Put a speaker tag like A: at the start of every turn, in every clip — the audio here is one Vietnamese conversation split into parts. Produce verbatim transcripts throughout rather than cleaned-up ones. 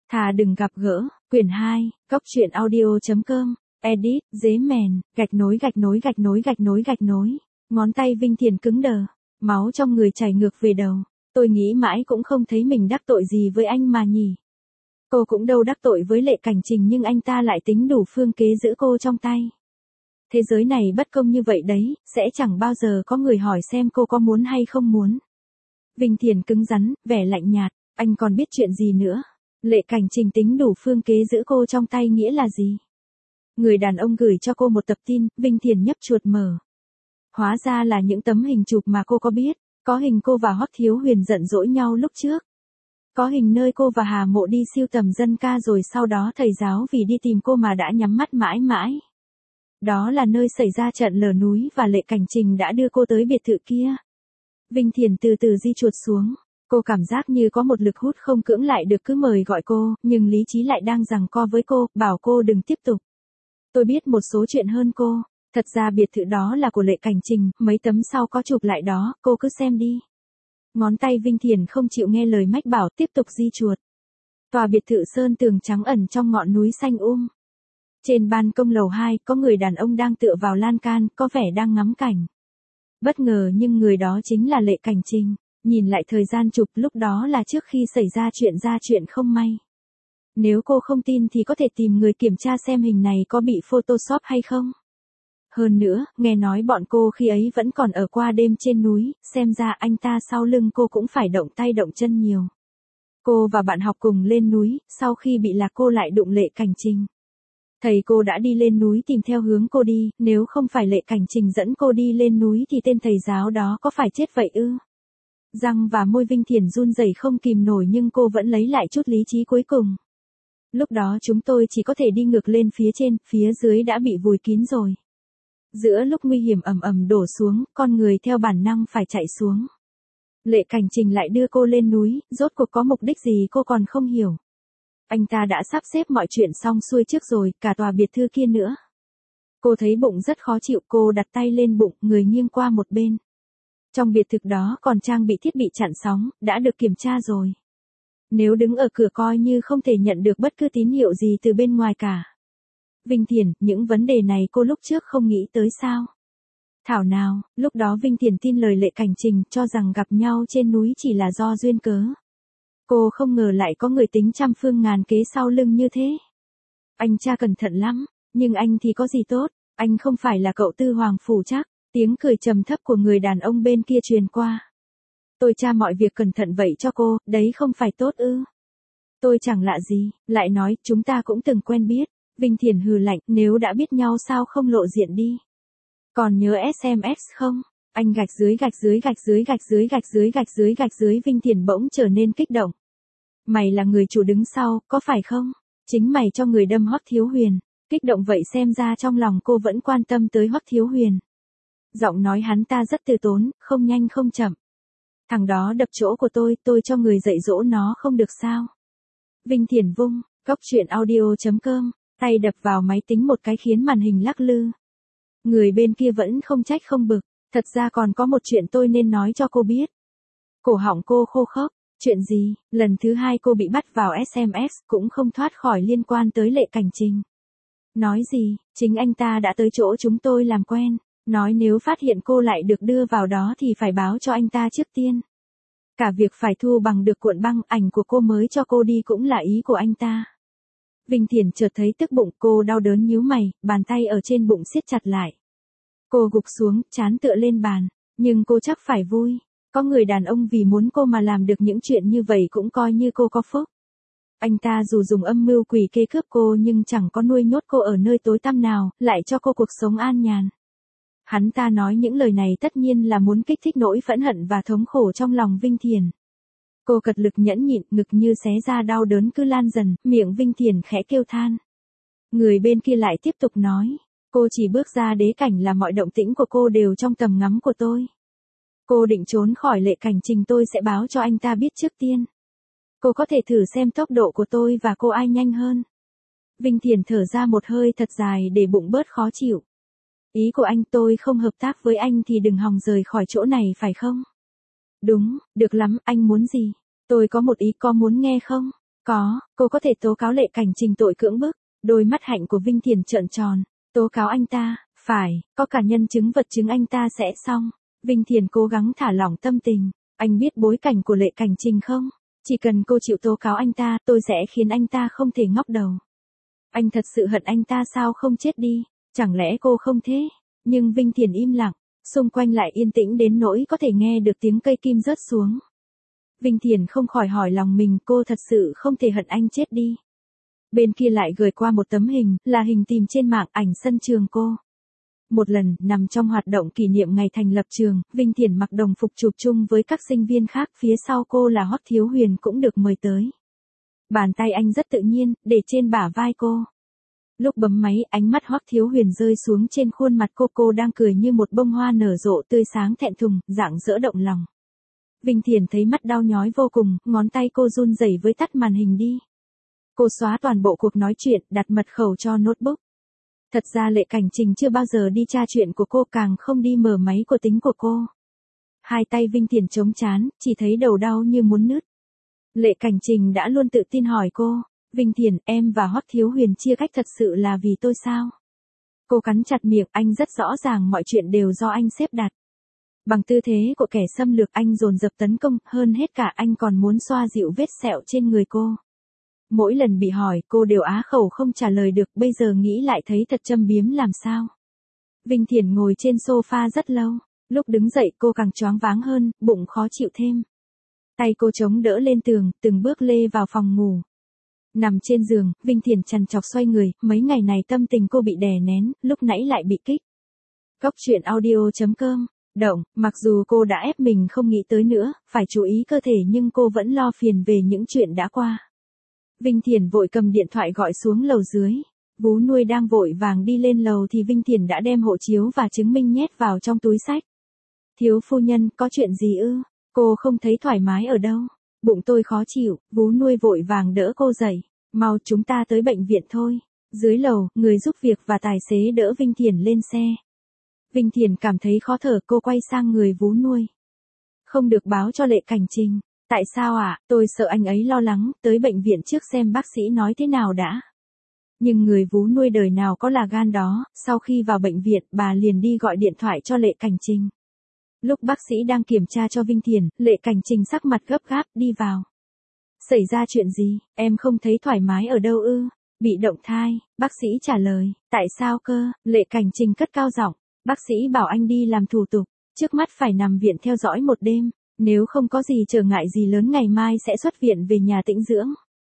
A: Thà đừng gặp gỡ, quyển hai, góc truyện audio.com, edit, dế mèn, gạch nối gạch nối gạch nối gạch nối gạch nối. Ngón tay Vinh Thiền cứng đờ, máu trong người chảy ngược về đầu. Tôi nghĩ mãi cũng không thấy mình đắc tội gì với anh mà nhỉ. Cô cũng đâu đắc tội với Lệ Cảnh Trình nhưng anh ta lại tính đủ phương kế giữ cô trong tay. Thế giới này bất công như vậy đấy, sẽ chẳng bao giờ có người hỏi xem cô có muốn hay không muốn. Vinh Thiền cứng rắn, vẻ lạnh nhạt, anh còn biết chuyện gì nữa? Lệ Cảnh Trình tính đủ phương kế giữ cô trong tay nghĩa là gì? Người đàn ông gửi cho cô một tập tin, Vinh Thiền nhấp chuột mở. Hóa ra là những tấm hình chụp mà cô có biết, có hình cô và Hoắc Thiếu Huyền giận dỗi nhau lúc trước. Có hình nơi cô và Hà Mộ đi siêu tầm dân ca rồi sau đó thầy giáo vì đi tìm cô mà đã nhắm mắt mãi mãi. Đó là nơi xảy ra trận lở núi và Lệ Cảnh Trình đã đưa cô tới biệt thự kia. Vinh Thiền từ từ di chuột xuống. Cô cảm giác như có một lực hút không cưỡng lại được cứ mời gọi cô, nhưng lý trí lại đang giằng co với cô, bảo cô đừng tiếp tục. Tôi biết một số chuyện hơn cô. Thật ra biệt thự đó là của Lệ Cảnh Trình, mấy tấm sau có chụp lại đó, cô cứ xem đi. Ngón tay Vinh Thiền không chịu nghe lời mách bảo tiếp tục di chuột. Tòa biệt thự sơn tường trắng ẩn trong ngọn núi xanh um. Trên ban công lầu hai có người đàn ông đang tựa vào lan can, có vẻ đang ngắm cảnh. Bất ngờ nhưng người đó chính là Lệ Cảnh Trình. Nhìn lại thời gian chụp lúc đó là trước khi xảy ra chuyện ra chuyện không may. Nếu cô không tin thì có thể tìm người kiểm tra xem hình này có bị photoshop hay không. Hơn nữa, nghe nói bọn cô khi ấy vẫn còn ở qua đêm trên núi, xem ra anh ta sau lưng cô cũng phải động tay động chân nhiều. Cô và bạn học cùng lên núi, sau khi bị lạc cô lại đụng Lệ Cảnh Trình. Thầy cô đã đi lên núi tìm theo hướng cô đi, nếu không phải Lệ Cảnh Trình dẫn cô đi lên núi thì tên thầy giáo đó có phải chết vậy ư? Răng và môi Vinh Thiền run rẩy không kìm nổi nhưng cô vẫn lấy lại chút lý trí cuối cùng. Lúc đó chúng tôi chỉ có thể đi ngược lên phía trên, phía dưới đã bị vùi kín rồi. Giữa lúc nguy hiểm ầm ầm đổ xuống, con người theo bản năng phải chạy xuống. Lệ Cảnh Trình lại đưa cô lên núi, rốt cuộc có mục đích gì cô còn không hiểu. Anh ta đã sắp xếp mọi chuyện xong xuôi trước rồi, cả tòa biệt thự kia nữa. Cô thấy bụng rất khó chịu, cô đặt tay lên bụng, người nghiêng qua một bên. Trong biệt thự đó còn trang bị thiết bị chặn sóng, đã được kiểm tra rồi. Nếu đứng ở cửa coi như không thể nhận được bất cứ tín hiệu gì từ bên ngoài cả. Vinh Thiền, những vấn đề này cô lúc trước không nghĩ tới sao? Thảo nào, lúc đó Vinh Thiền tin lời Lệ Cảnh Trình, cho rằng gặp nhau trên núi chỉ là do duyên cớ. Cô không ngờ lại có người tính trăm phương ngàn kế sau lưng như thế. Anh cha cẩn thận lắm, nhưng anh thì có gì tốt, anh không phải là cậu Tư Hoàng Phủ chắc. Tiếng cười trầm thấp của người đàn ông bên kia truyền qua. Tôi tra mọi việc cẩn thận vậy cho cô, đấy không phải tốt ư? Tôi chẳng lạ gì, lại nói, chúng ta cũng từng quen biết. Vinh Thiền hừ lạnh, nếu đã biết nhau sao không lộ diện đi. Còn nhớ ét em ét không? Anh gạch dưới gạch dưới gạch dưới gạch dưới gạch dưới gạch dưới gạch dưới Vinh Thiền bỗng trở nên kích động. Mày là người chủ đứng sau, có phải không? Chính mày cho người đâm Hoắc Thiếu Huyền. Kích động vậy xem ra trong lòng cô vẫn quan tâm tới Hoắc Thiếu Huyền. Giọng nói hắn ta rất từ tốn, không nhanh không chậm. Thằng đó đập chỗ của tôi, tôi cho người dạy dỗ nó không được sao? Vinh Thiền vung, góc truyện audio.com, tay đập vào máy tính một cái khiến màn hình lắc lư. Người bên kia vẫn không trách không bực, thật ra còn có một chuyện tôi nên nói cho cô biết. Cổ họng cô khô khốc, chuyện gì? Lần thứ hai cô bị bắt vào ét em ét cũng không thoát khỏi liên quan tới Lệ Cảnh Trình. Nói gì? Chính anh ta đã tới chỗ chúng tôi làm quen. Nói nếu phát hiện cô lại được đưa vào đó thì phải báo cho anh ta trước tiên. Cả việc phải thu bằng được cuộn băng ảnh của cô mới cho cô đi cũng là ý của anh ta. Vinh Thiền chợt thấy tức bụng, cô đau đớn nhíu mày, bàn tay ở trên bụng siết chặt lại. Cô gục xuống, trán tựa lên bàn, nhưng cô chắc phải vui. Có người đàn ông vì muốn cô mà làm được những chuyện như vậy cũng coi như cô có phúc. Anh ta dù dùng âm mưu quỷ kế cướp cô nhưng chẳng có nuôi nhốt cô ở nơi tối tăm nào, lại cho cô cuộc sống an nhàn. Hắn ta nói những lời này tất nhiên là muốn kích thích nỗi phẫn hận và thống khổ trong lòng Vinh Thiền. Cô cật lực nhẫn nhịn, ngực như xé ra đau đớn cứ lan dần, miệng Vinh Thiền khẽ kêu than. Người bên kia lại tiếp tục nói, cô chỉ bước ra đế cảnh là mọi động tĩnh của cô đều trong tầm ngắm của tôi. Cô định trốn khỏi Lệ Cảnh Trình tôi sẽ báo cho anh ta biết trước tiên. Cô có thể thử xem tốc độ của tôi và cô ai nhanh hơn. Vinh Thiền thở ra một hơi thật dài để bụng bớt khó chịu. Ý của anh tôi không hợp tác với anh thì đừng hòng rời khỏi chỗ này phải không? Đúng, được lắm, anh muốn gì? Tôi có một ý, có muốn nghe không? Có, cô có thể tố cáo Lệ Cảnh Trình tội cưỡng bức. Đôi mắt hạnh của Vinh Thiền trợn tròn. Tố cáo anh ta, phải, có cả nhân chứng vật chứng anh ta sẽ xong. Vinh Thiền cố gắng thả lỏng tâm tình. Anh biết bối cảnh của Lệ Cảnh Trình không? Chỉ cần cô chịu tố cáo anh ta, tôi sẽ khiến anh ta không thể ngóc đầu. Anh thật sự hận anh ta sao không chết đi? Chẳng lẽ cô không thế? Nhưng Vinh Thiền im lặng, xung quanh lại yên tĩnh đến nỗi có thể nghe được tiếng cây kim rớt xuống. Vinh Thiền không khỏi hỏi lòng mình, cô thật sự không thể hận anh chết đi. Bên kia lại gửi qua một tấm hình, là hình tìm trên mạng ảnh sân trường cô. Một lần, nằm trong hoạt động kỷ niệm ngày thành lập trường, Vinh Thiền mặc đồng phục chụp chung với các sinh viên khác, phía sau cô là Hoắc Thiếu Huyền cũng được mời tới. Bàn tay anh rất tự nhiên, để trên bả vai cô. Lúc bấm máy, ánh mắt Hoắc Thiếu Huyền rơi xuống trên khuôn mặt cô, cô đang cười như một bông hoa nở rộ tươi sáng thẹn thùng, rạng rỡ động lòng. Vinh Thiền thấy mắt đau nhói vô cùng, ngón tay cô run rẩy với tắt màn hình đi. Cô xóa toàn bộ cuộc nói chuyện, đặt mật khẩu cho notebook. Thật ra Lệ Cảnh Trình chưa bao giờ đi tra chuyện của cô, càng không đi mở máy của tính của cô. Hai tay Vinh Thiền chống trán, chỉ thấy đầu đau như muốn nứt. Lệ Cảnh Trình đã luôn tự tin hỏi cô, Vinh Thiền, em và Hoắc Thiếu Huyền chia cách thật sự là vì tôi sao? Cô cắn chặt miệng, anh rất rõ ràng mọi chuyện đều do anh xếp đặt. Bằng tư thế của kẻ xâm lược, anh dồn dập tấn công, hơn hết cả anh còn muốn xoa dịu vết sẹo trên người cô. Mỗi lần bị hỏi, cô đều á khẩu không trả lời được, bây giờ nghĩ lại thấy thật châm biếm làm sao. Vinh Thiền ngồi trên sofa rất lâu, lúc đứng dậy cô càng choáng váng hơn, bụng khó chịu thêm. Tay cô chống đỡ lên tường, từng bước lê vào phòng ngủ. Nằm trên giường, Vinh Thiền trằn trọc xoay người, mấy ngày này tâm tình cô bị đè nén, lúc nãy lại bị kích. Cốc truyện audio chấm com, động, mặc dù cô đã ép mình không nghĩ tới nữa, phải chú ý cơ thể nhưng cô vẫn lo phiền về những chuyện đã qua. Vinh Thiền vội cầm điện thoại gọi xuống lầu dưới. Vú nuôi đang vội vàng đi lên lầu thì Vinh Thiền đã đem hộ chiếu và chứng minh nhét vào trong túi xách. Thiếu phu nhân, có chuyện gì ư? Cô không thấy thoải mái ở đâu. Bụng tôi khó chịu, vú nuôi vội vàng đỡ cô dậy. Mau, chúng ta tới bệnh viện thôi. Dưới lầu, người giúp việc và tài xế đỡ Vinh Thiền lên xe. Vinh Thiền cảm thấy khó thở, cô quay sang người vú nuôi. Không được báo cho Lệ Cảnh Trình. Tại sao ạ? À? Tôi sợ anh ấy lo lắng, tới bệnh viện trước xem bác sĩ nói thế nào đã. Nhưng người vú nuôi đời nào có là gan đó, sau khi vào bệnh viện, bà liền đi gọi điện thoại cho Lệ Cảnh Trình. Lúc bác sĩ đang kiểm tra cho Vinh Thiền, Lệ Cảnh Trình sắc mặt gấp gáp, đi vào. Xảy ra chuyện gì, em không thấy thoải mái ở đâu ư? Bị động thai, bác sĩ trả lời. Tại sao cơ? Lệ Cảnh Trình cất cao giọng. Bác sĩ bảo anh đi làm thủ tục, trước mắt phải nằm viện theo dõi một đêm. Nếu không có gì trở ngại gì lớn ngày mai sẽ xuất viện về nhà tĩnh dưỡng.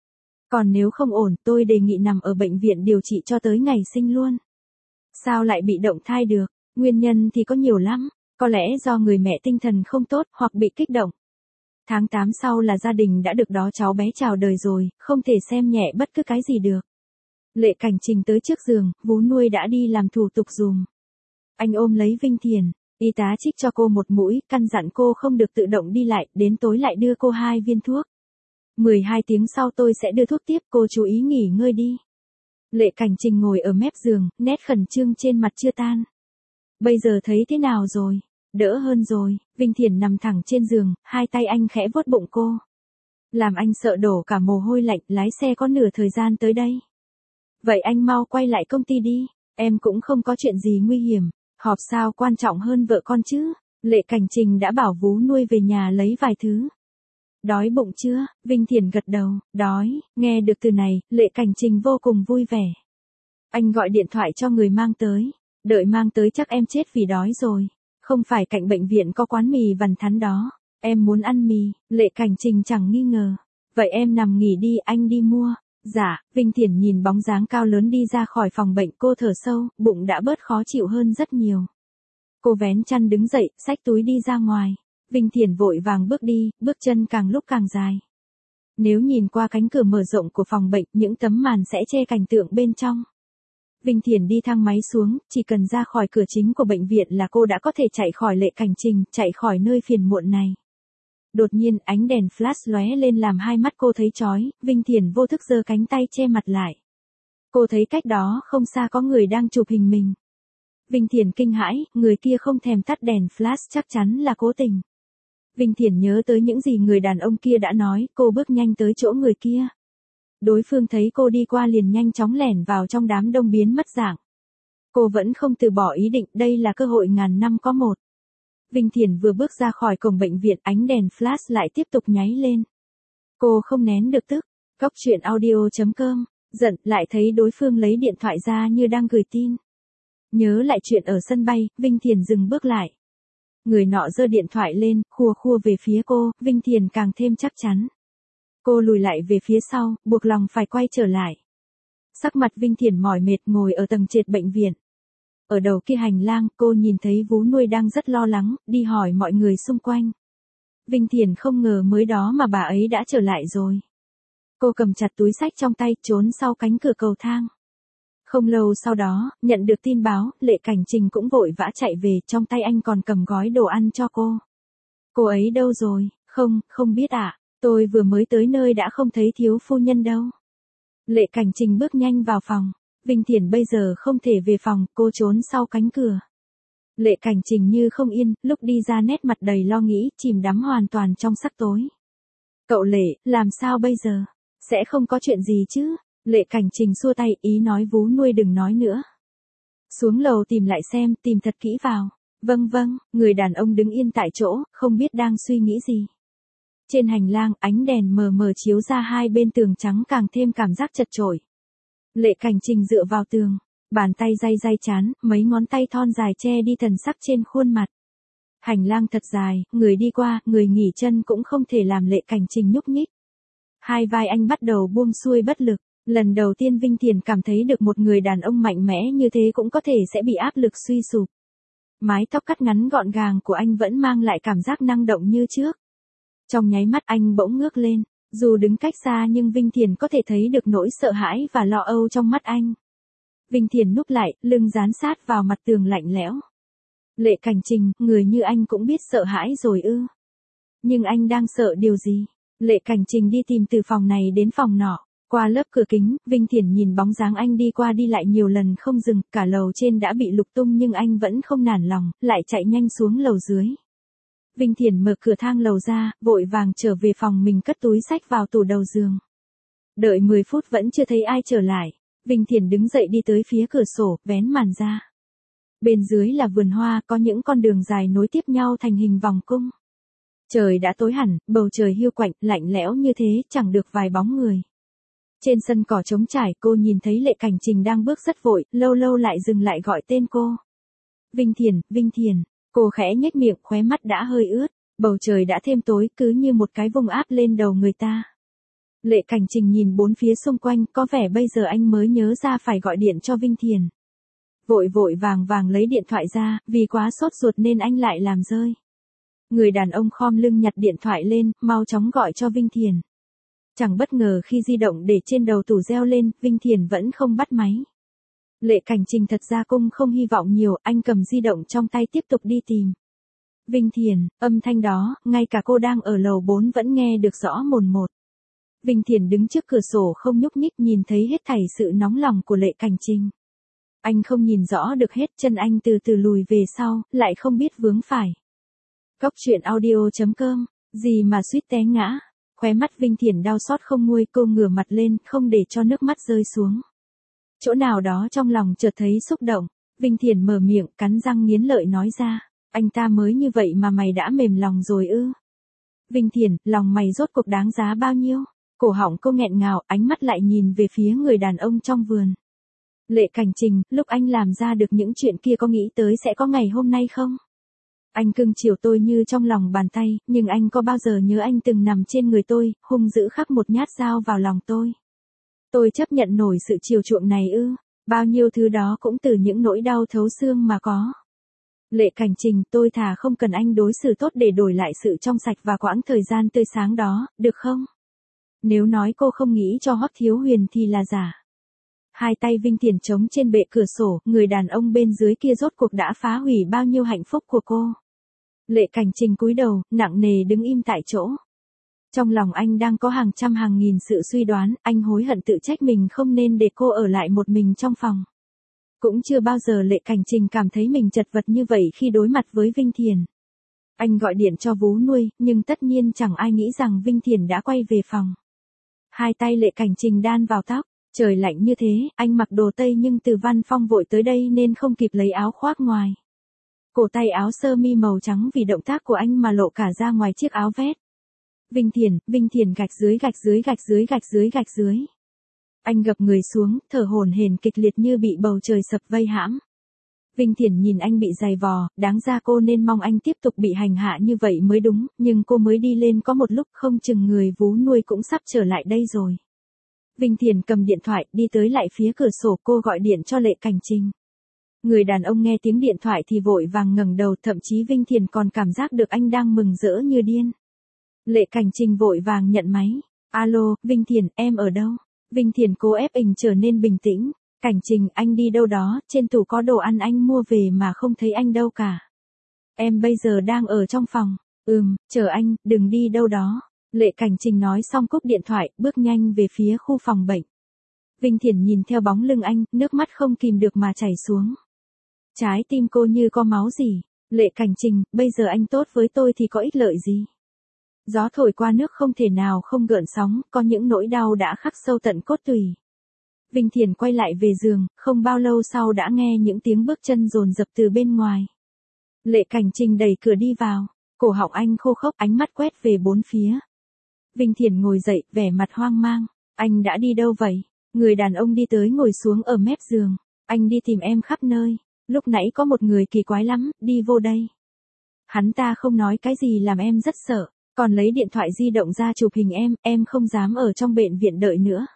A: Còn nếu không ổn, tôi đề nghị nằm ở bệnh viện điều trị cho tới ngày sinh luôn. Sao lại bị động thai được? Nguyên nhân thì có nhiều lắm. Có lẽ do người mẹ tinh thần không tốt hoặc bị kích động. Tháng tám sau là gia đình đã được đó cháu bé chào đời rồi, không thể xem nhẹ bất cứ cái gì được. Lệ Cảnh Trình tới trước giường, vú nuôi đã đi làm thủ tục dùm. Anh ôm lấy Vinh Thiền. Y tá trích cho cô một mũi, căn dặn cô không được tự động đi lại, đến tối lại đưa cô hai viên thuốc. mười hai tiếng sau tôi sẽ đưa thuốc tiếp, cô chú ý nghỉ ngơi đi. Lệ Cảnh Trình ngồi ở mép giường, nét khẩn trương trên mặt chưa tan. Bây giờ thấy thế nào rồi? Đỡ hơn rồi. Vinh Thiền nằm thẳng trên giường, hai tay anh khẽ vuốt bụng cô. Làm anh sợ đổ cả mồ hôi lạnh, lái xe có nửa thời gian tới đây. Vậy anh mau quay lại công ty đi, em cũng không có chuyện gì nguy hiểm. Họp sao quan trọng hơn vợ con chứ? Lệ Cảnh Trình đã bảo vú nuôi về nhà lấy vài thứ. Đói bụng chưa? Vinh Thiền gật đầu, đói. Nghe được từ này, Lệ Cảnh Trình vô cùng vui vẻ. Anh gọi điện thoại cho người mang tới. Đợi mang tới chắc em chết vì đói rồi. Không phải cạnh bệnh viện có quán mì vằn thắn đó. Em muốn ăn mì. Lệ Cảnh Trình chẳng nghi ngờ. Vậy em nằm nghỉ đi, anh đi mua. Dạ, Vinh Thiền nhìn bóng dáng cao lớn đi ra khỏi phòng bệnh, cô thở sâu, bụng đã bớt khó chịu hơn rất nhiều. Cô vén chăn đứng dậy, xách túi đi ra ngoài. Vinh Thiền vội vàng bước đi, bước chân càng lúc càng dài. Nếu nhìn qua cánh cửa mở rộng của phòng bệnh, những tấm màn sẽ che cảnh tượng bên trong. Vinh Thiền đi thang máy xuống, chỉ cần ra khỏi cửa chính của bệnh viện là cô đã có thể chạy khỏi Lệ Cảnh Trình, chạy khỏi nơi phiền muộn này. Đột nhiên ánh đèn flash lóe lên làm hai mắt cô thấy chói, Vinh Thiền vô thức giơ cánh tay che mặt lại. Cô thấy cách đó không xa có người đang chụp hình mình. Vinh Thiền kinh hãi, người kia không thèm tắt đèn flash chắc chắn là cố tình. Vinh Thiền nhớ tới những gì người đàn ông kia đã nói, cô bước nhanh tới chỗ người kia. Đối phương thấy cô đi qua liền nhanh chóng lẻn vào trong đám đông biến mất dạng. Cô vẫn không từ bỏ ý định, đây là cơ hội ngàn năm có một. Vinh Thiền vừa bước ra khỏi cổng bệnh viện, ánh đèn flash lại tiếp tục nháy lên. Cô không nén được tức. Góc truyện audio chấm com, giận lại thấy đối phương lấy điện thoại ra như đang gửi tin. Nhớ lại chuyện ở sân bay, Vinh Thiền dừng bước lại. Người nọ giơ điện thoại lên, khua khua về phía cô, Vinh Thiền càng thêm chắc chắn. Cô lùi lại về phía sau, buộc lòng phải quay trở lại. Sắc mặt Vinh Thiền mỏi mệt ngồi ở tầng trệt bệnh viện. Ở đầu kia hành lang, cô nhìn thấy Vú Nuôi đang rất lo lắng, đi hỏi mọi người xung quanh. Vinh Thiền không ngờ mới đó mà bà ấy đã trở lại rồi. Cô cầm chặt túi xách trong tay, trốn sau cánh cửa cầu thang. Không lâu sau đó, nhận được tin báo, Lệ Cảnh Trình cũng vội vã chạy về, trong tay anh còn cầm gói đồ ăn cho cô. Cô ấy đâu rồi? Không, không biết ạ. À? Tôi vừa mới tới nơi đã không thấy thiếu phu nhân đâu. Lệ Cảnh Trình bước nhanh vào phòng. Vinh Thiền bây giờ không thể về phòng, cô trốn sau cánh cửa. Lệ Cảnh Trình như không yên, lúc đi ra nét mặt đầy lo nghĩ, chìm đắm hoàn toàn trong sắc tối. Cậu Lệ, làm sao bây giờ? Sẽ không có chuyện gì chứ? Lệ Cảnh Trình xua tay, ý nói Vú Nuôi đừng nói nữa. Xuống lầu tìm lại xem, tìm thật kỹ vào. Vâng vâng, người đàn ông đứng yên tại chỗ, không biết đang suy nghĩ gì. Trên hành lang, ánh đèn mờ mờ chiếu ra hai bên tường trắng càng thêm cảm giác chật chội. Lệ Cảnh Trình dựa vào tường, bàn tay day day chán, mấy ngón tay thon dài che đi thần sắc trên khuôn mặt. Hành lang thật dài, người đi qua, người nghỉ chân cũng không thể làm Lệ Cảnh Trình nhúc nhích. Hai vai anh bắt đầu buông xuôi bất lực. Lần đầu tiên Vinh Thiền cảm thấy được một người đàn ông mạnh mẽ như thế cũng có thể sẽ bị áp lực suy sụp. Mái tóc cắt ngắn gọn gàng của anh vẫn mang lại cảm giác năng động như trước. Trong nháy mắt anh bỗng ngước lên, dù đứng cách xa nhưng Vinh Thiền có thể thấy được nỗi sợ hãi và lo âu trong mắt anh. Vinh Thiền núp lại, lưng dán sát vào mặt tường lạnh lẽo. Lệ Cảnh Trình, người như anh cũng biết sợ hãi rồi ư? Nhưng anh đang sợ điều gì? Lệ Cảnh Trình đi tìm từ phòng này đến phòng nọ. Qua lớp cửa kính, Vinh Thiền nhìn bóng dáng anh đi qua đi lại nhiều lần không dừng, cả lầu trên đã bị lục tung nhưng anh vẫn không nản lòng, lại chạy nhanh xuống lầu dưới. Vinh Thiền mở cửa thang lầu ra, vội vàng trở về phòng mình cất túi xách vào tủ đầu giường. Đợi mười phút vẫn chưa thấy ai trở lại, Vinh Thiền đứng dậy đi tới phía cửa sổ, vén màn ra. Bên dưới là vườn hoa, có những con đường dài nối tiếp nhau thành hình vòng cung. Trời đã tối hẳn, bầu trời hiu quạnh, lạnh lẽo như thế, chẳng được vài bóng người. Trên sân cỏ trống trải, cô nhìn thấy Lệ Cảnh Trình đang bước rất vội, lâu lâu lại dừng lại gọi tên cô. Vinh Thiền, Vinh Thiền, cô khẽ nhếch miệng, khóe mắt đã hơi ướt, bầu trời đã thêm tối, cứ như một cái vùng áp lên đầu người ta. Lệ Cảnh Trình nhìn bốn phía xung quanh, có vẻ bây giờ anh mới nhớ ra phải gọi điện cho Vinh Thiền. Vội vội vàng vàng lấy điện thoại ra, vì quá sốt ruột nên anh lại làm rơi. Người đàn ông khom lưng nhặt điện thoại lên, mau chóng gọi cho Vinh Thiền. Chẳng bất ngờ khi di động để trên đầu tủ reo lên, Vinh Thiền vẫn không bắt máy. Lệ Cảnh Trình thật ra cũng không hy vọng nhiều, anh cầm di động trong tay tiếp tục đi tìm. Vinh Thiền, âm thanh đó, ngay cả cô đang ở lầu bốn vẫn nghe được rõ mồn một. Vinh Thiền đứng trước cửa sổ không nhúc nhích nhìn thấy hết thảy sự nóng lòng của Lệ Cảnh Trình. Anh không nhìn rõ được hết, chân anh từ từ lùi về sau, lại không biết vướng phải. Góc truyện audio chấm com, gì mà suýt té ngã. Khóe mắt Vinh Thiền đau xót không nguôi, cô ngửa mặt lên, không để cho nước mắt rơi xuống. Chỗ nào đó trong lòng chợt thấy xúc động, Vinh Thiền mở miệng, cắn răng nghiến lợi nói ra, anh ta mới như vậy mà mày đã mềm lòng rồi ư? Vinh Thiền, lòng mày rốt cuộc đáng giá bao nhiêu? Cổ họng cô nghẹn ngào, ánh mắt lại nhìn về phía người đàn ông trong vườn. Lệ Cảnh Trình, lúc anh làm ra được những chuyện kia có nghĩ tới sẽ có ngày hôm nay không? Anh cưng chiều tôi như trong lòng bàn tay, nhưng anh có bao giờ nhớ anh từng nằm trên người tôi, hung dữ khắc một nhát dao vào lòng tôi? Tôi chấp nhận nổi sự chiều chuộng này ư? Bao nhiêu thứ đó cũng từ những nỗi đau thấu xương mà có. Lệ Cảnh Trình, tôi thà không cần anh đối xử tốt để đổi lại sự trong sạch và quãng thời gian tươi sáng đó, được không? Nếu nói cô không nghĩ cho Hoắc Thiếu Huyền thì là giả. Hai tay Vinh Thiền trống trên bệ cửa sổ, người đàn ông bên dưới kia rốt cuộc đã phá hủy bao nhiêu hạnh phúc của cô. Lệ Cảnh Trình cúi đầu, nặng nề đứng im tại chỗ. Trong lòng anh đang có hàng trăm hàng nghìn sự suy đoán, anh hối hận tự trách mình không nên để cô ở lại một mình trong phòng. Cũng chưa bao giờ Lệ Cảnh Trình cảm thấy mình chật vật như vậy khi đối mặt với Vinh Thiền. Anh gọi điện cho Vú Nuôi, nhưng tất nhiên chẳng ai nghĩ rằng Vinh Thiền đã quay về phòng. Hai tay Lệ Cảnh Trình đan vào tóc, trời lạnh như thế, anh mặc đồ tây nhưng từ văn phòng vội tới đây nên không kịp lấy áo khoác ngoài. Cổ tay áo sơ mi màu trắng vì động tác của anh mà lộ cả ra ngoài chiếc áo vest. Vinh Thiền, Vinh Thiền gạch dưới gạch dưới gạch dưới gạch dưới gạch dưới. Anh gập người xuống, thở hổn hển kịch liệt như bị bầu trời sập vây hãm. Vinh Thiền nhìn anh bị giày vò, đáng ra cô nên mong anh tiếp tục bị hành hạ như vậy mới đúng, nhưng cô mới đi lên có một lúc không chừng người vú nuôi cũng sắp trở lại đây rồi. Vinh Thiền cầm điện thoại, đi tới lại phía cửa sổ, cô gọi điện cho Lệ Cảnh Trình. Người đàn ông nghe tiếng điện thoại thì vội vàng ngẩng đầu, thậm chí Vinh Thiền còn cảm giác được anh đang mừng rỡ như điên. Lệ Cảnh Trình vội vàng nhận máy. Alo, Vinh Thiền, em ở đâu? Vinh Thiền cố ép mình trở nên bình tĩnh. Cảnh Trình, anh đi đâu đó, trên tủ có đồ ăn anh mua về mà không thấy anh đâu cả. Em bây giờ đang ở trong phòng. Ừm, chờ anh, đừng đi đâu đó. Lệ Cảnh Trình nói xong cúp điện thoại, bước nhanh về phía khu phòng bệnh. Vinh Thiền nhìn theo bóng lưng anh, nước mắt không kìm được mà chảy xuống. Trái tim cô như có máu gì. Lệ Cảnh Trình, bây giờ anh tốt với tôi thì có ích lợi gì? Gió thổi qua nước không thể nào không gợn sóng, có những nỗi đau đã khắc sâu tận cốt tủy. Vinh Thiền quay lại về giường, không bao lâu sau đã nghe những tiếng bước chân dồn dập từ bên ngoài. Lệ Cảnh Trình đẩy cửa đi vào, cổ họng anh khô khốc, ánh mắt quét về bốn phía. Vinh Thiền ngồi dậy, vẻ mặt hoang mang. Anh đã đi đâu vậy? Người đàn ông đi tới ngồi xuống ở mép giường. Anh đi tìm em khắp nơi. Lúc nãy có một người kỳ quái lắm, đi vô đây. Hắn ta không nói cái gì làm em rất sợ, còn lấy điện thoại di động ra chụp hình em, em không dám ở trong bệnh viện đợi nữa.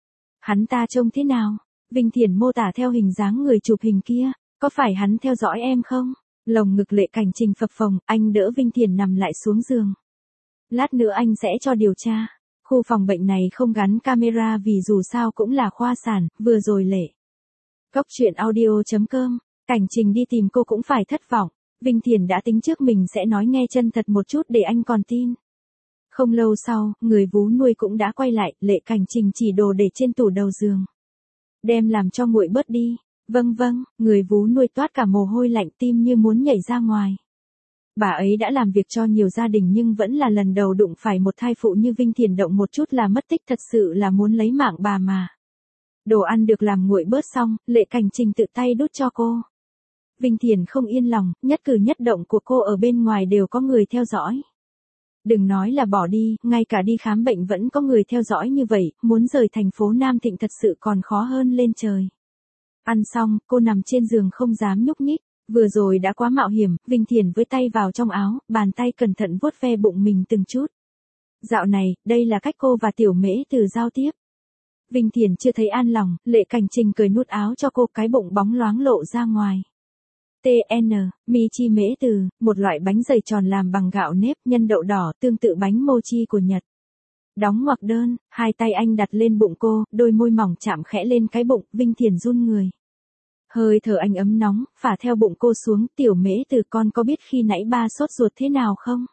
A: Hắn ta trông thế nào? Vinh Thiền mô tả theo hình dáng người chụp hình kia, có phải hắn theo dõi em không? Lồng ngực Lệ Cảnh Trình phập phồng, anh đỡ Vinh Thiền nằm lại xuống giường. Lát nữa anh sẽ cho điều tra. Khu phòng bệnh này không gắn camera vì dù sao cũng là khoa sản, vừa rồi Lệ. Góc truyện audio chấm com, Cảnh Trình đi tìm cô cũng phải thất vọng. Vinh Thiền đã tính trước mình sẽ nói nghe chân thật một chút để anh còn tin. Không lâu sau, người vú nuôi cũng đã quay lại, Lệ Cảnh Trình chỉ đồ để trên tủ đầu giường. Đem làm cho nguội bớt đi. Vâng vâng, người vú nuôi toát cả mồ hôi lạnh, tim như muốn nhảy ra ngoài. Bà ấy đã làm việc cho nhiều gia đình nhưng vẫn là lần đầu đụng phải một thai phụ như Vinh Thiền, động một chút là mất tích, thật sự là muốn lấy mạng bà mà. Đồ ăn được làm nguội bớt xong, Lệ Cảnh Trình tự tay đút cho cô. Vinh Thiền không yên lòng, nhất cử nhất động của cô ở bên ngoài đều có người theo dõi. Đừng nói là bỏ đi, ngay cả đi khám bệnh vẫn có người theo dõi như vậy, muốn rời thành phố Nam Thịnh thật sự còn khó hơn lên trời. Ăn xong, cô nằm trên giường không dám nhúc nhích, vừa rồi đã quá mạo hiểm, Vinh Thiền với tay vào trong áo, bàn tay cẩn thận vuốt ve bụng mình từng chút. Dạo này, đây là cách cô và Tiểu Mễ Từ giao tiếp. Vinh Thiền chưa thấy an lòng, Lệ Cảnh Trình cởi nút áo cho cô, cái bụng bóng loáng lộ ra ngoài. tê en, Michi Mễ Từ, một loại bánh dày tròn làm bằng gạo nếp, nhân đậu đỏ, tương tự bánh mochi của Nhật. Đóng ngoặc đơn, hai tay anh đặt lên bụng cô, đôi môi mỏng chạm khẽ lên cái bụng, Vinh Thiền run người. Hơi thở anh ấm nóng, phả theo bụng cô xuống. Tiểu Mễ Từ, con có biết khi nãy ba sốt ruột thế nào không?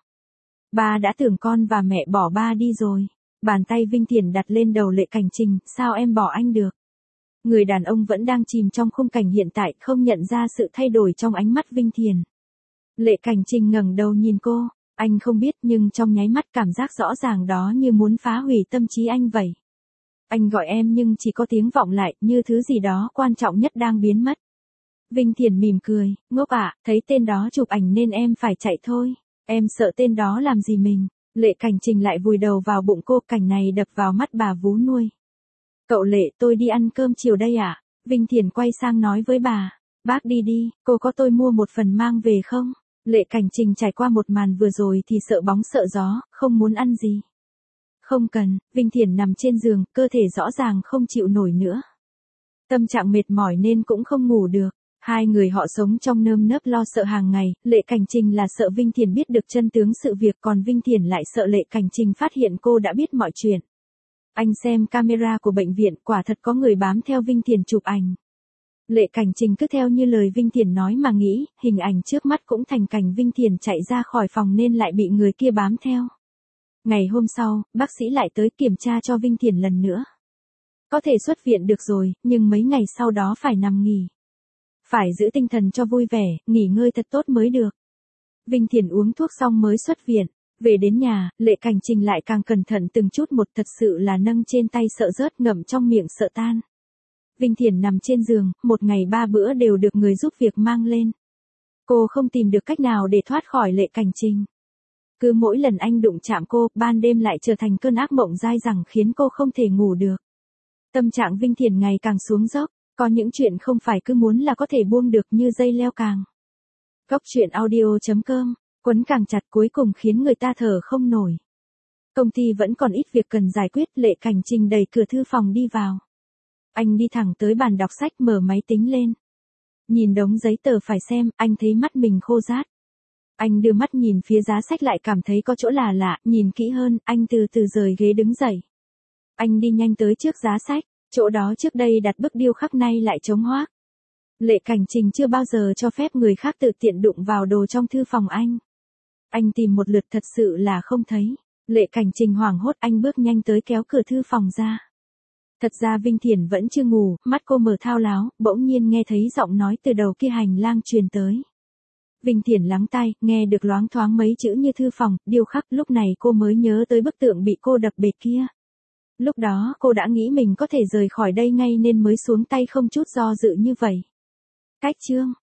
A: Ba đã tưởng con và mẹ bỏ ba đi rồi. Bàn tay Vinh Thiền đặt lên đầu Lệ Cảnh Trình, sao em bỏ anh được? Người đàn ông vẫn đang chìm trong khung cảnh hiện tại, không nhận ra sự thay đổi trong ánh mắt Vinh Thiền. Lệ Cảnh Trình ngẩng đầu nhìn cô, anh không biết nhưng trong nháy mắt cảm giác rõ ràng đó như muốn phá hủy tâm trí anh vậy. Anh gọi em nhưng chỉ có tiếng vọng lại, như thứ gì đó quan trọng nhất đang biến mất. Vinh Thiền mỉm cười, ngốc ạ, thấy tên đó chụp ảnh nên em phải chạy thôi. Em sợ tên đó làm gì mình. Lệ Cảnh Trình lại vùi đầu vào bụng cô, cảnh này đập vào mắt bà vú nuôi. Cậu Lệ, tôi đi ăn cơm chiều đây ạ. À? Vinh Thiền quay sang nói với bà. Bác đi đi, cô có tôi mua một phần mang về không? Lệ Cảnh Trình trải qua một màn vừa rồi thì sợ bóng sợ gió, không muốn ăn gì. Không cần, Vinh Thiền nằm trên giường, cơ thể rõ ràng không chịu nổi nữa. Tâm trạng mệt mỏi nên cũng không ngủ được. Hai người họ sống trong nơm nớp lo sợ hàng ngày, Lệ Cảnh Trình là sợ Vinh Thiền biết được chân tướng sự việc, còn Vinh Thiền lại sợ Lệ Cảnh Trình phát hiện cô đã biết mọi chuyện. Anh xem camera của bệnh viện, quả thật có người bám theo Vinh Thiền chụp ảnh. Lệ Cảnh Trình cứ theo như lời Vinh Thiền nói mà nghĩ, hình ảnh trước mắt cũng thành cảnh Vinh Thiền chạy ra khỏi phòng nên lại bị người kia bám theo. Ngày hôm sau, bác sĩ lại tới kiểm tra cho Vinh Thiền lần nữa. Có thể xuất viện được rồi, nhưng mấy ngày sau đó phải nằm nghỉ. Phải giữ tinh thần cho vui vẻ, nghỉ ngơi thật tốt mới được. Vinh Thiền uống thuốc xong mới xuất viện. Về đến nhà, Lệ Cảnh Trình lại càng cẩn thận từng chút một, thật sự là nâng trên tay sợ rớt, ngậm trong miệng sợ tan. Vinh Thiển nằm trên giường, một ngày ba bữa đều được người giúp việc mang lên. Cô không tìm được cách nào để thoát khỏi Lệ Cảnh Trình. Cứ mỗi lần anh đụng chạm cô, ban đêm lại trở thành cơn ác mộng dai dẳng khiến cô không thể ngủ được. Tâm trạng Vinh Thiển ngày càng xuống dốc, có những chuyện không phải cứ muốn là có thể buông được, như dây leo càng. Góc truyện audio chấm com, quấn càng chặt cuối cùng khiến người ta thở không nổi. Công ty vẫn còn ít việc cần giải quyết, Lệ Cảnh Trình đẩy cửa thư phòng đi vào. Anh đi thẳng tới bàn đọc sách, mở máy tính lên. Nhìn đống giấy tờ phải xem, anh thấy mắt mình khô rát. Anh đưa mắt nhìn phía giá sách lại cảm thấy có chỗ là lạ, nhìn kỹ hơn, anh từ từ rời ghế đứng dậy. Anh đi nhanh tới trước giá sách, chỗ đó trước đây đặt bức điêu khắc nay lại trống hoác. Lệ Cảnh Trình chưa bao giờ cho phép người khác tự tiện đụng vào đồ trong thư phòng anh. Anh tìm một lượt thật sự là không thấy. Lệ Cảnh Trình hoảng hốt, anh bước nhanh tới kéo cửa thư phòng ra. Thật ra Vinh Thiển vẫn chưa ngủ, mắt cô mở thao láo, bỗng nhiên nghe thấy giọng nói từ đầu kia hành lang truyền tới. Vinh Thiển lắng tai, nghe được loáng thoáng mấy chữ như thư phòng, điêu khắc, lúc này cô mới nhớ tới bức tượng bị cô đập bệt kia. Lúc đó cô đã nghĩ mình có thể rời khỏi đây ngay nên mới xuống tay không chút do dự như vậy. Cách chương